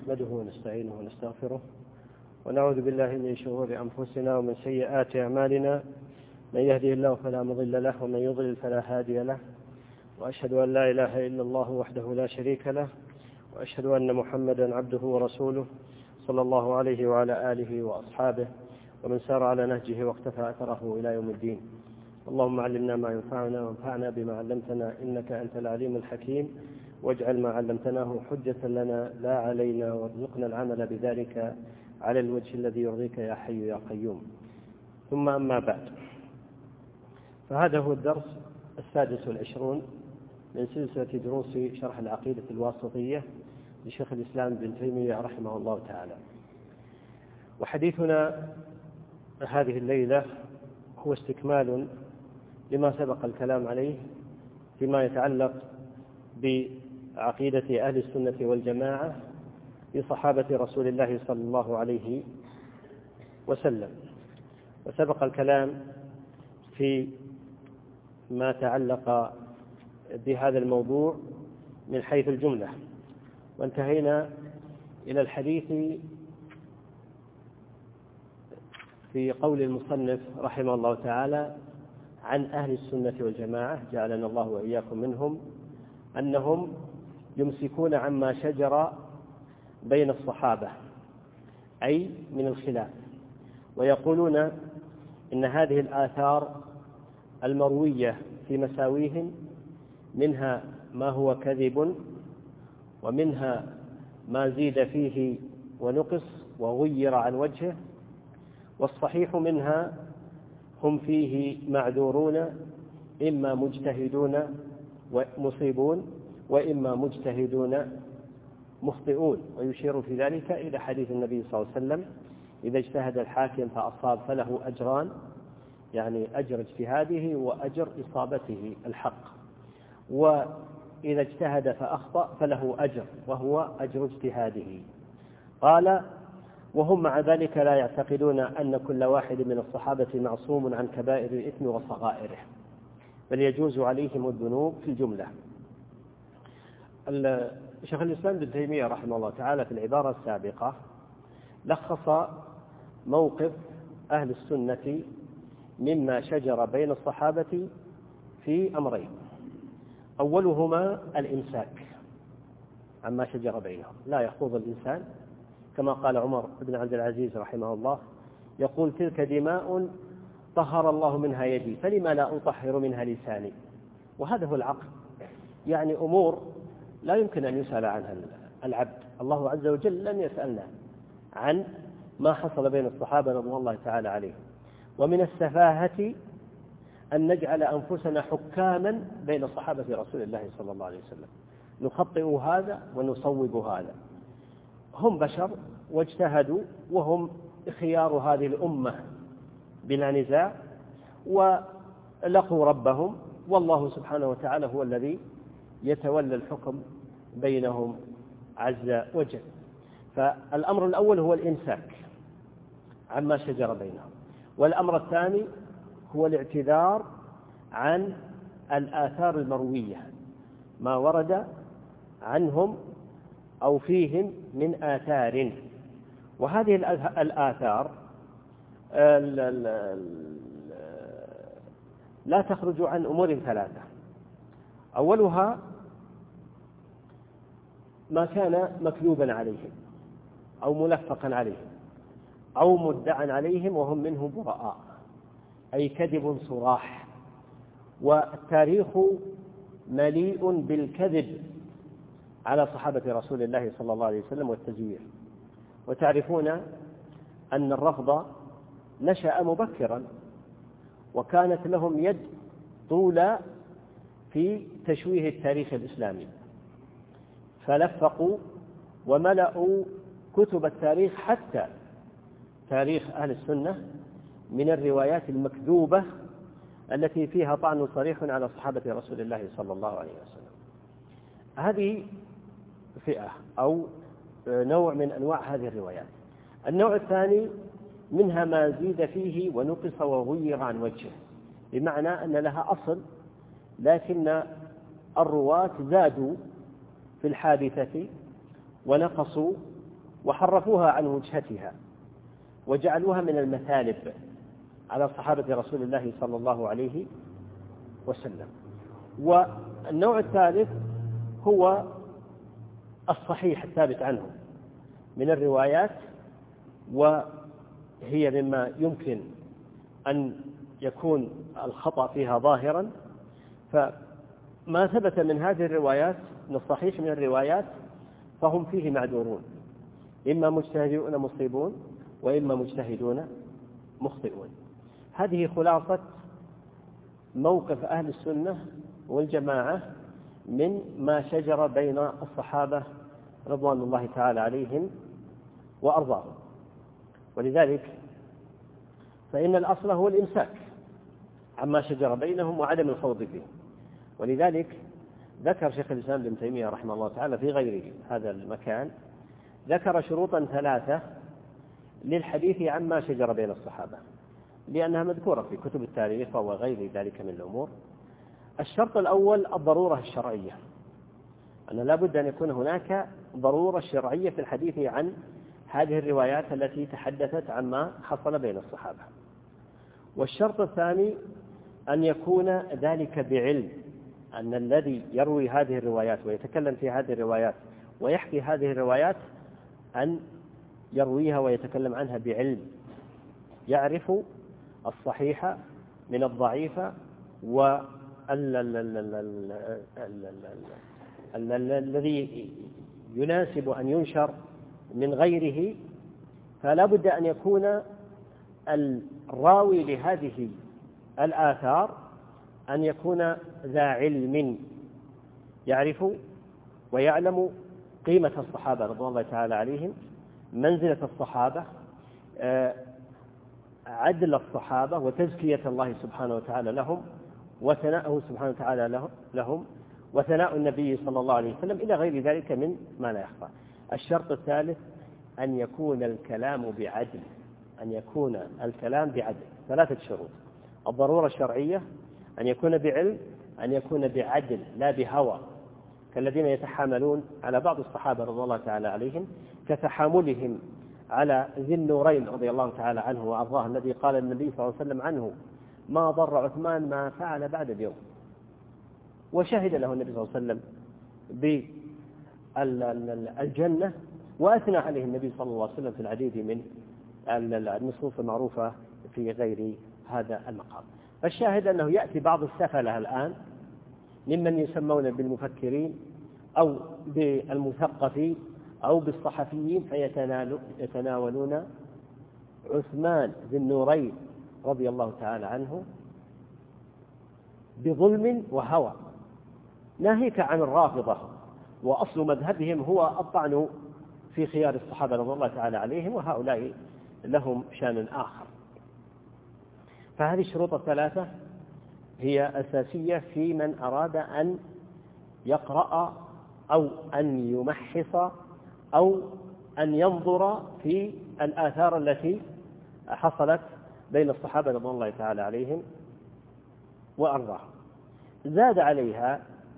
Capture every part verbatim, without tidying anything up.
نحمده ونستعينه ونستغفره ونعوذ بالله من شرور أنفسنا ومن سيئات أعمالنا، من يهده الله فلا مضل له ومن يضلل فلا هادي له، وأشهد أن لا إله إلا الله وحده لا شريك له، وأشهد أن محمدا عبده ورسوله صلى الله عليه وعلى آله وأصحابه ومن سار على نهجه واقتفى أثره إلى يوم الدين. اللهم علمنا ما ينفعنا وانفعنا بما علمتنا إنك أنت العليم الحكيم، واجعل ما علمتناه حجة لنا لا علينا، وارزقنا العمل بذلك على الوجه الذي يرضيك يا حي يا قيوم. ثم أما بعد، فهذا هو الدرس السادس والعشرون من سلسلة دروس شرح العقيدة الواسطية لشيخ الإسلام ابن تيمية رحمه الله تعالى. وحديثنا هذه الليلة هو استكمال لما سبق الكلام عليه فيما يتعلق بعقيدة أهل السنة والجماعة بصحابة رسول الله صلى الله عليه وسلم. وسبق الكلام في ما تعلق بهذا الموضوع من حيث الجملة، وانتهينا إلى الحديث في قول المصنف رحمه الله تعالى عن أهل السنة والجماعة، جعلنا الله وإياكم منهم، أنهم يمسكون عما شجر بين الصحابة أي من الخلاف، ويقولون إن هذه الآثار المروية في مساويهم منها ما هو كذب، ومنها ما زيد فيه ونقص وغير عن وجهه، والصحيح منها هم فيه معذورون، إما مجتهدون ومصيبون وإما مجتهدون مخطئون. ويشير في ذلك إلى حديث النبي صلى الله عليه وسلم: إذا اجتهد الحاكم فأصاب فله أجران، يعني أجر اجتهاده وأجر إصابته الحق، وإذا اجتهد فأخطأ فله أجر وهو أجر اجتهاده. قال: وهم مع ذلك لا يعتقدون أن كل واحد من الصحابة معصوم عن كبائر الإثم وصغائره، بل يجوز عليهم الذنوب في الجملة. شيخ الإسلام ابن تيمية رحمه الله تعالى في العبارة السابقة لخص موقف أهل السنة مما شجر بين الصحابة في أمرين: أولهما الإمساك عما شجر بينهم، لا يخوض الإنسان، كما قال عمر بن عبد العزيز رحمه الله، يقول: تلك دماء طهر الله منها يدي فلما لا أطهر منها لساني. وهذا هو العقل، يعني أمور لا يمكن أن يسأل عنها العبد. الله عز وجل لم يسألنا عن ما حصل بين الصحابة رضي الله تعالى عليهم. ومن السفاهة أن نجعل أنفسنا حكاما بين صحابة رسول الله صلى الله عليه وسلم، نخطئ هذا ونصوب هذا. هم بشر واجتهدوا، وهم خيار هذه الأمة بلا نزاع، ولقوا ربهم، والله سبحانه وتعالى هو الذي يتولى الحكم بينهم عز وجل. فالأمر الأول هو الإمساك عما شجر بينهم، والأمر الثاني هو الاعتذار عن الآثار المروية، ما ورد عنهم أو فيهم من آثار. وهذه الآثار لا تخرج عن أمور ثلاثة: أولها ما كان مكذوبا عليهم أو ملفقا عليهم أو مدعا عليهم وهم منه براء، أي كذب صراح. والتاريخ مليء بالكذب على صحابة رسول الله صلى الله عليه وسلم والتزوير. وتعرفون أن الرفض نشأ مبكرا، وكانت لهم يد طولى في تشويه التاريخ الإسلامي، فلفقوا وملأوا كتب التاريخ حتى تاريخ أهل السنة من الروايات المكذوبة التي فيها طعن صريح على صحابة رسول الله صلى الله عليه وسلم. هذه فئة أو نوع من أنواع هذه الروايات. النوع الثاني منها ما زيد فيه ونقص وغير عن وجهه، بمعنى أن لها أصل لكن الرواة زادوا في الحادثة ونقصوا وحرفوها عن وجهتها وجعلوها من المثالب على صحابة رسول الله صلى الله عليه وسلم. والنوع الثالث هو الصحيح الثابت عنه من الروايات، وهي مما يمكن أن يكون الخطأ فيها ظاهرا. فما ثبت من هذه الروايات، من الصحيح من الروايات، فهم فيه معذورون، إما مجتهدون مصيبون وإما مجتهدون مخطئون. هذه خلاصة موقف أهل السنة والجماعة من ما شجر بين الصحابة رضوان الله تعالى عليهم وأرضاهم. ولذلك فإن الأصل هو الإمساك عما شجر بينهم وعدم الخوض فيه. ولذلك ذكر شيخ الإسلام ابن تيمية رحمه الله تعالى في غير هذا المكان، ذكر شروطا ثلاثة للحديث عما شجر بين الصحابة، لأنها مذكورة في كتب التاريخ وغير ذلك من الأمور. الشرط الأول الضرورة الشرعية، أن لا بد أن يكون هناك ضرورة شرعية في الحديث عن هذه الروايات التي تحدثت عما حصل بين الصحابة. والشرط الثاني أن يكون ذلك بعلم، أن الذي يروي هذه الروايات ويتكلم في هذه الروايات ويحكي هذه الروايات أن يرويها ويتكلم عنها بعلم، يعرف الصحيح من الضعيف والذي يناسب أن ينشر من غيره. فلا بد أن يكون الراوي لهذه الآثار أن يكون ذا علم، يعرف ويعلم قيمة الصحابة رضوان الله تعالى عليهم، منزلة الصحابة، عدل الصحابة وتزكية الله سبحانه وتعالى لهم وثناءه سبحانه وتعالى لهم وثناء النبي صلى الله عليه وسلم إلى غير ذلك من ما لا يخفى. الشرط الثالث أن يكون الكلام بعدل، أن يكون الكلام بعدل. ثلاثة شروط: الضرورة الشرعية، أن يكون بعلم، أن يكون بعدل لا بهوى، كالذين يتحاملون على بعض الصحابة رضي الله تعالى عليهم كتحاملهم على ذي النورين رضي الله تعالى عنه وأرضاه، الذي قال النبي صلى الله عليه وسلم عنه: ما ضر عثمان ما فعل بعد اليوم. وشهد له النبي صلى الله عليه وسلم بالجنة، وأثنى عليه النبي صلى الله عليه وسلم في العديد من النصوص المعروفة في غير هذا المقام. فالشاهد أنه يأتي بعض السفلة الآن ممن يسمون بالمفكرين أو بالمثقفين أو بالصحفيين فيتناولون عثمان ذي النورين رضي الله تعالى عنه بظلم وهوى، ناهيك عن الرافضة، وأصل مذهبهم هو الطعن في خيار الصحابة رضي الله تعالى عليهم، وهؤلاء لهم شان آخر. فهذه الشروط الثلاثة هي أساسية في من أراد أن يقرأ أو أن يمحص أو أن ينظر في الآثار التي حصلت بين الصحابة رضي الله تعالى عليهم وأرضاهم. زاد عليها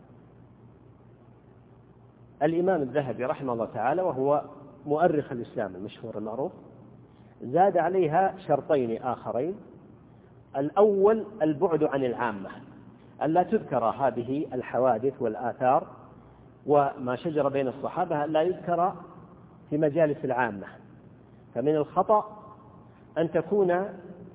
الإمام الذهبي رحمه الله تعالى، وهو مؤرخ الإسلام المشهور المعروف، زاد عليها شرطين آخرين: الأول البعد عن العامة، ألا تذكر هذه الحوادث والآثار وما شجر بين الصحابة لا يذكر في مجالس العامة. فمن الخطأ أن تكون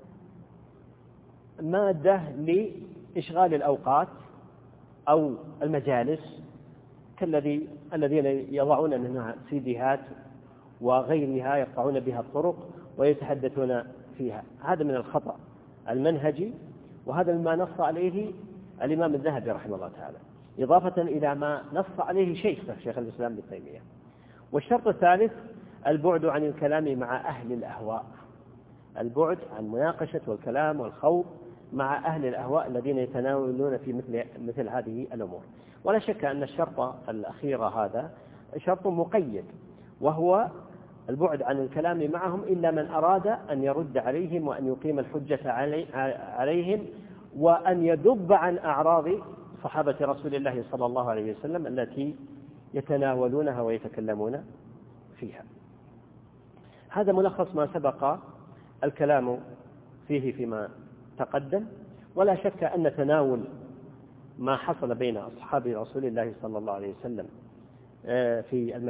مادة لإشغال الأوقات أو المجالس، كالذي الذين يضعون منها سيديهات وغيرها يقطعون بها الطرق ويتحدثون فيها. هذا من الخطأ المنهجي، وهذا مما نص عليه الإمام الذهبي رحمه الله تعالى، إضافة إلى ما نص عليه شيخه شيخ الإسلام ابن تيمية. والشرط الثالث البعد عن الكلام مع أهل الأهواء، البعد عن مناقشة والكلام والخوض مع أهل الأهواء الذين يتناولون في مثل مثل هذه الأمور. ولا شك أن الشرط الأخير هذا شرط مقيد، وهو البعد عن الكلام معهم إلا من أراد أن يرد عليهم وأن يقيم الحجة عليهم وأن يذب عن أعراض صحابة رسول الله صلى الله عليه وسلم التي يتناولونها ويتكلمون فيها. هذا ملخص ما سبق الكلام فيه فيما تقدم. ولا شك أن تناول ما حصل بين أصحاب رسول الله صلى الله عليه وسلم في